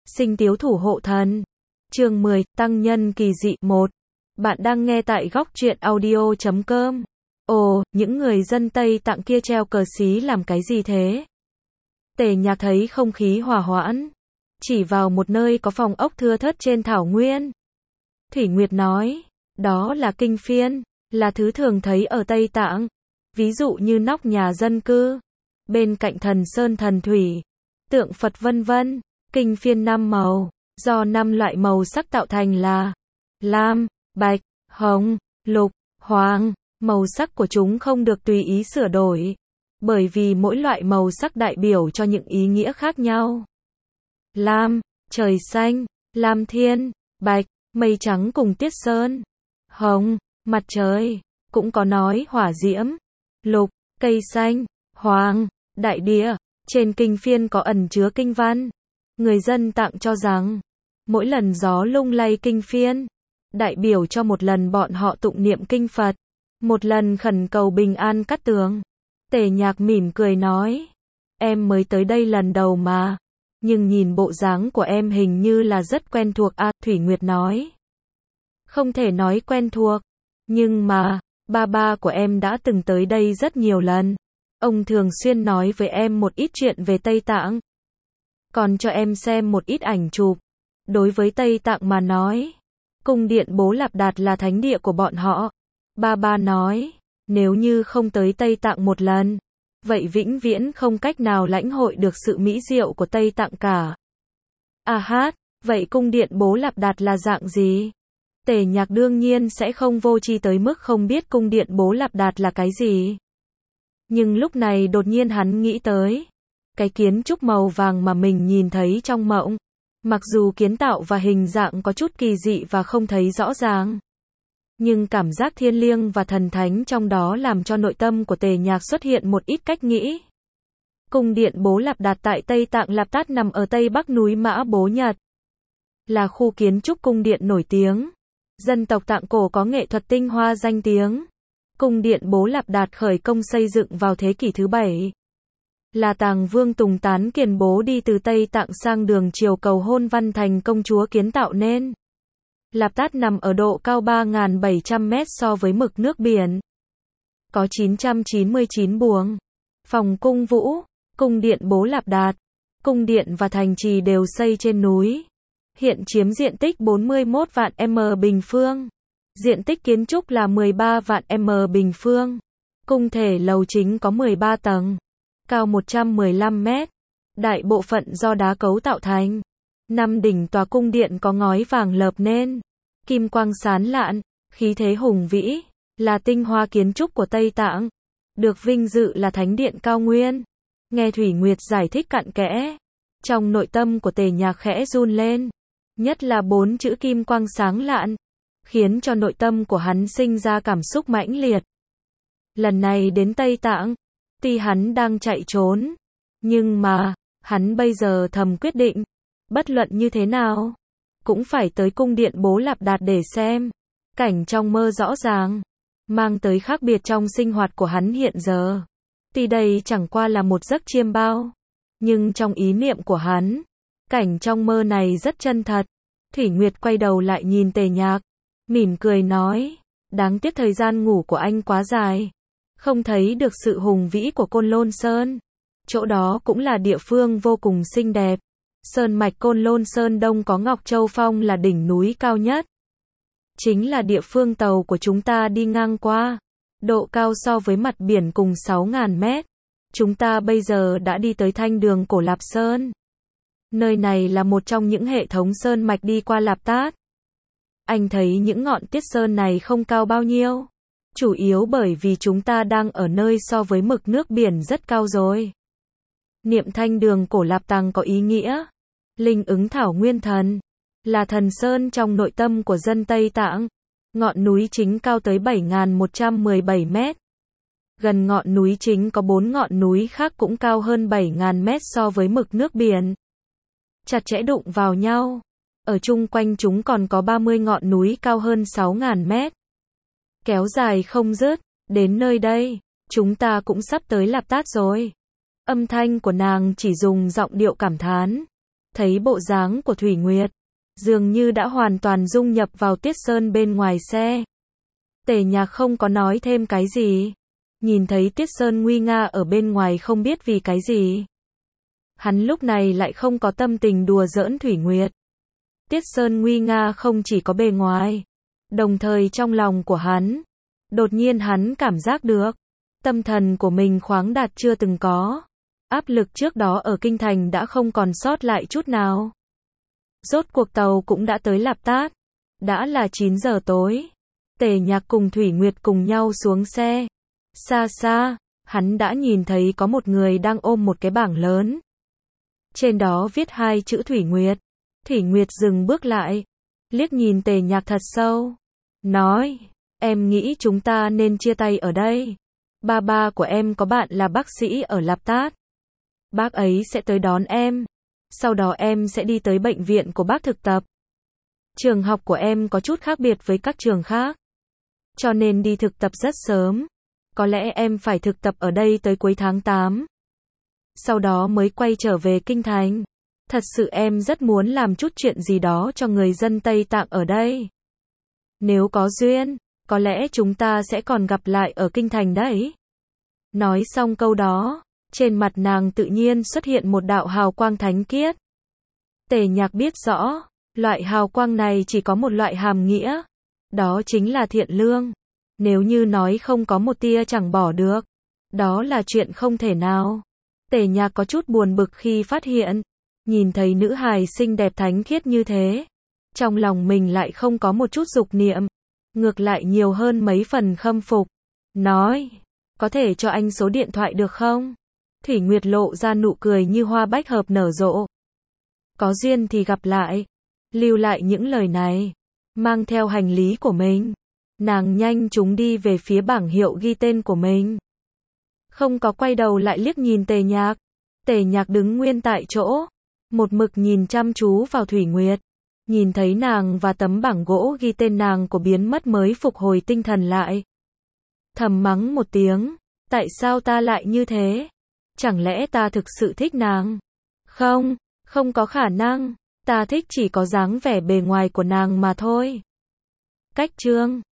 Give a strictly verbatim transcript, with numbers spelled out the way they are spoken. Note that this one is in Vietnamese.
Sinh tiếu thủ hộ thần. Chương mười, tăng nhân kỳ dị một. Bạn đang nghe tại góc truyện audio chấm com. Ồ, những người dân Tây Tạng kia treo cờ xí làm cái gì thế? Tề Nhạc thấy không khí hòa hoãn, chỉ vào một nơi có phòng ốc thưa thớt trên thảo nguyên. Thủy Nguyệt nói, đó là kinh phiên, là thứ thường thấy ở Tây Tạng, ví dụ như nóc nhà dân cư, bên cạnh thần sơn thần thủy, tượng Phật vân vân. Kinh phiên năm màu, do năm loại màu sắc tạo thành là lam, bạch, hồng, lục, hoàng. Màu sắc của chúng không được tùy ý sửa đổi, bởi vì mỗi loại màu sắc đại biểu cho những ý nghĩa khác nhau. Lam, trời xanh, lam thiên, bạch, mây trắng cùng tiết sơn. Hồng, mặt trời, cũng có nói hỏa diễm. Lục, cây xanh. Hoàng, đại địa. Trên kinh phiên có ẩn chứa kinh văn. Người dân Tạng cho rằng, mỗi lần gió lung lay kinh phiên, đại biểu cho một lần bọn họ tụng niệm kinh Phật, một lần khẩn cầu bình an cát tường. Tề Nhạc mỉm cười nói, em mới tới đây lần đầu mà, nhưng nhìn bộ dáng của em hình như là rất quen thuộc à, Thủy Nguyệt nói. Không thể nói quen thuộc, nhưng mà, ba ba của em đã từng tới đây rất nhiều lần. Ông thường xuyên nói với em một ít chuyện về Tây Tạng, còn cho em xem một ít ảnh chụp. Đối với Tây Tạng mà nói, cung điện Bố Lạp Đạt là thánh địa của bọn họ. Ba ba nói, nếu như không tới Tây Tạng một lần, vậy vĩnh viễn không cách nào lãnh hội được sự mỹ diệu của Tây Tạng cả. À hát, vậy cung điện Bố Lạp Đạt là dạng gì? Tề Nhạc đương nhiên sẽ không vô tri tới mức không biết cung điện Bố Lạp Đạt là cái gì. Nhưng lúc này đột nhiên hắn nghĩ tới cái kiến trúc màu vàng mà mình nhìn thấy trong mộng. Mặc dù kiến tạo và hình dạng có chút kỳ dị và không thấy rõ ràng, nhưng cảm giác thiêng liêng và thần thánh trong đó làm cho nội tâm của Tề Nhạc xuất hiện một ít cách nghĩ. Cung điện Bố Lạp Đạt tại Tây Tạng Lạp Tát nằm ở tây bắc núi Mã Bố Nhật, là khu kiến trúc cung điện nổi tiếng. Dân tộc Tạng cổ có nghệ thuật tinh hoa danh tiếng. Cung điện Bố Lạp Đạt khởi công xây dựng vào thế kỷ thứ bảy. Là Tàng Vương Tùng Tán Kiền Bố đi từ Tây Tạng sang đường triều cầu hôn văn thành công chúa kiến tạo nên. Lạp Tát nằm ở độ cao ba nghìn bảy trăm mét so với mực nước biển. Có chín trăm chín mươi chín buồng. Phòng cung vũ, cung điện Bố Lạp Đạt, cung điện và thành trì đều xây trên núi. Hiện chiếm diện tích bốn mươi mốt vạn m bình phương. Diện tích kiến trúc là mười ba vạn m bình phương. Cung thể lầu chính có mười ba tầng, cao một trăm mười lăm mét. Đại bộ phận do đá cấu tạo thành. Năm đỉnh tòa cung điện có ngói vàng lợp nên, kim quang sáng lạn, khí thế hùng vĩ, là tinh hoa kiến trúc của Tây Tạng. Được vinh dự là thánh điện cao nguyên. Nghe Thủy Nguyệt giải thích cặn kẽ, trong nội tâm của Tề Nhạc khẽ run lên. Nhất là bốn chữ kim quang sáng lạn, khiến cho nội tâm của hắn sinh ra cảm xúc mãnh liệt. Lần này đến Tây Tạng, tuy hắn đang chạy trốn, nhưng mà, hắn bây giờ thầm quyết định, bất luận như thế nào, cũng phải tới cung điện Bố Lạp Đạt để xem. Cảnh trong mơ rõ ràng, mang tới khác biệt trong sinh hoạt của hắn hiện giờ. Tuy đây chẳng qua là một giấc chiêm bao, nhưng trong ý niệm của hắn, cảnh trong mơ này rất chân thật. Thủy Nguyệt quay đầu lại nhìn Tề Nhạc, mỉm cười nói, đáng tiếc thời gian ngủ của anh quá dài, không thấy được sự hùng vĩ của Côn Lôn Sơn. Chỗ đó cũng là địa phương vô cùng xinh đẹp. Sơn mạch Côn Lôn Sơn Đông có Ngọc Châu Phong là đỉnh núi cao nhất. Chính là địa phương tàu của chúng ta đi ngang qua. Độ cao so với mặt biển cùng sáu nghìn mét. Chúng ta bây giờ đã đi tới thanh đường cổ Lạp Sơn. Nơi này là một trong những hệ thống sơn mạch đi qua Lạp Tát. Anh thấy những ngọn tiết sơn này không cao bao nhiêu. Chủ yếu bởi vì chúng ta đang ở nơi so với mực nước biển rất cao rồi. Niệm thanh đường cổ Lạp Tàng có ý nghĩa. Linh ứng thảo nguyên thần, là thần sơn trong nội tâm của dân Tây Tạng. Ngọn núi chính cao tới bảy nghìn một trăm mười bảy mét. Gần ngọn núi chính có bốn ngọn núi khác cũng cao hơn bảy nghìn mét so với mực nước biển. Chặt chẽ đụng vào nhau. Ở chung quanh chúng còn có ba mươi ngọn núi cao hơn sáu nghìn mét. Kéo dài không dứt. Đến nơi đây, chúng ta cũng sắp tới Lạp Tát rồi. Âm thanh của nàng chỉ dùng giọng điệu cảm thán. thấy bộ dáng của Thủy Nguyệt, dường như đã hoàn toàn dung nhập vào Tiết Sơn bên ngoài xe. Tề Nhạc không có nói thêm cái gì. Nhìn thấy Tiết Sơn nguy nga ở bên ngoài không biết vì cái gì. Hắn lúc này lại không có tâm tình đùa giỡn Thủy Nguyệt. Tiết Sơn nguy nga không chỉ có bề ngoài, đồng thời trong lòng của hắn, đột nhiên hắn cảm giác được, tâm thần của mình khoáng đạt chưa từng có. Áp lực trước đó ở kinh thành đã không còn sót lại chút nào. Rốt cuộc tàu cũng đã tới Lạp Tát. Đã là chín giờ tối. Tề Nhạc cùng Thủy Nguyệt cùng nhau xuống xe. Xa xa, hắn đã nhìn thấy có một người đang ôm một cái bảng lớn. Trên đó viết hai chữ Thủy Nguyệt. Thủy Nguyệt dừng bước lại, liếc nhìn Tề Nhạc thật sâu, nói, em nghĩ chúng ta nên chia tay ở đây. Ba ba của em có bạn là bác sĩ ở Lạp Tát. Bác ấy sẽ tới đón em. Sau đó em sẽ đi tới bệnh viện của bác thực tập. Trường học của em có chút khác biệt với các trường khác, cho nên đi thực tập rất sớm. Có lẽ em phải thực tập ở đây tới cuối tháng tám. Sau đó mới quay trở về kinh thành. Thật sự em rất muốn làm chút chuyện gì đó cho người dân Tây Tạng ở đây. Nếu có duyên, có lẽ chúng ta sẽ còn gặp lại ở kinh thành đấy. Nói xong câu đó, trên mặt nàng tự nhiên xuất hiện một đạo hào quang thánh khiết. Tề Nhạc biết rõ, loại hào quang này chỉ có một loại hàm nghĩa, đó chính là thiện lương. Nếu như nói không có một tia chẳng bỏ được, đó là chuyện không thể nào. Tề Nhạc có chút buồn bực khi phát hiện, nhìn thấy nữ hài xinh đẹp thánh khiết như thế, trong lòng mình lại không có một chút dục niệm, ngược lại nhiều hơn mấy phần khâm phục. Nói, có thể cho anh số điện thoại được không? Thủy Nguyệt lộ ra nụ cười như hoa bách hợp nở rộ. Có duyên thì gặp lại. Lưu lại những lời này, mang theo hành lý của mình, nàng nhanh chóng đi về phía bảng hiệu ghi tên của mình. Không có quay đầu lại liếc nhìn Tề Nhạc. Tề Nhạc đứng nguyên tại chỗ, một mực nhìn chăm chú vào Thủy Nguyệt. Nhìn thấy nàng và tấm bảng gỗ ghi tên nàng của biến mất mới phục hồi tinh thần lại. Thầm mắng một tiếng, tại sao ta lại như thế? Chẳng lẽ ta thực sự thích nàng? Không, không có khả năng, ta thích chỉ có dáng vẻ bề ngoài của nàng mà thôi. Cách chương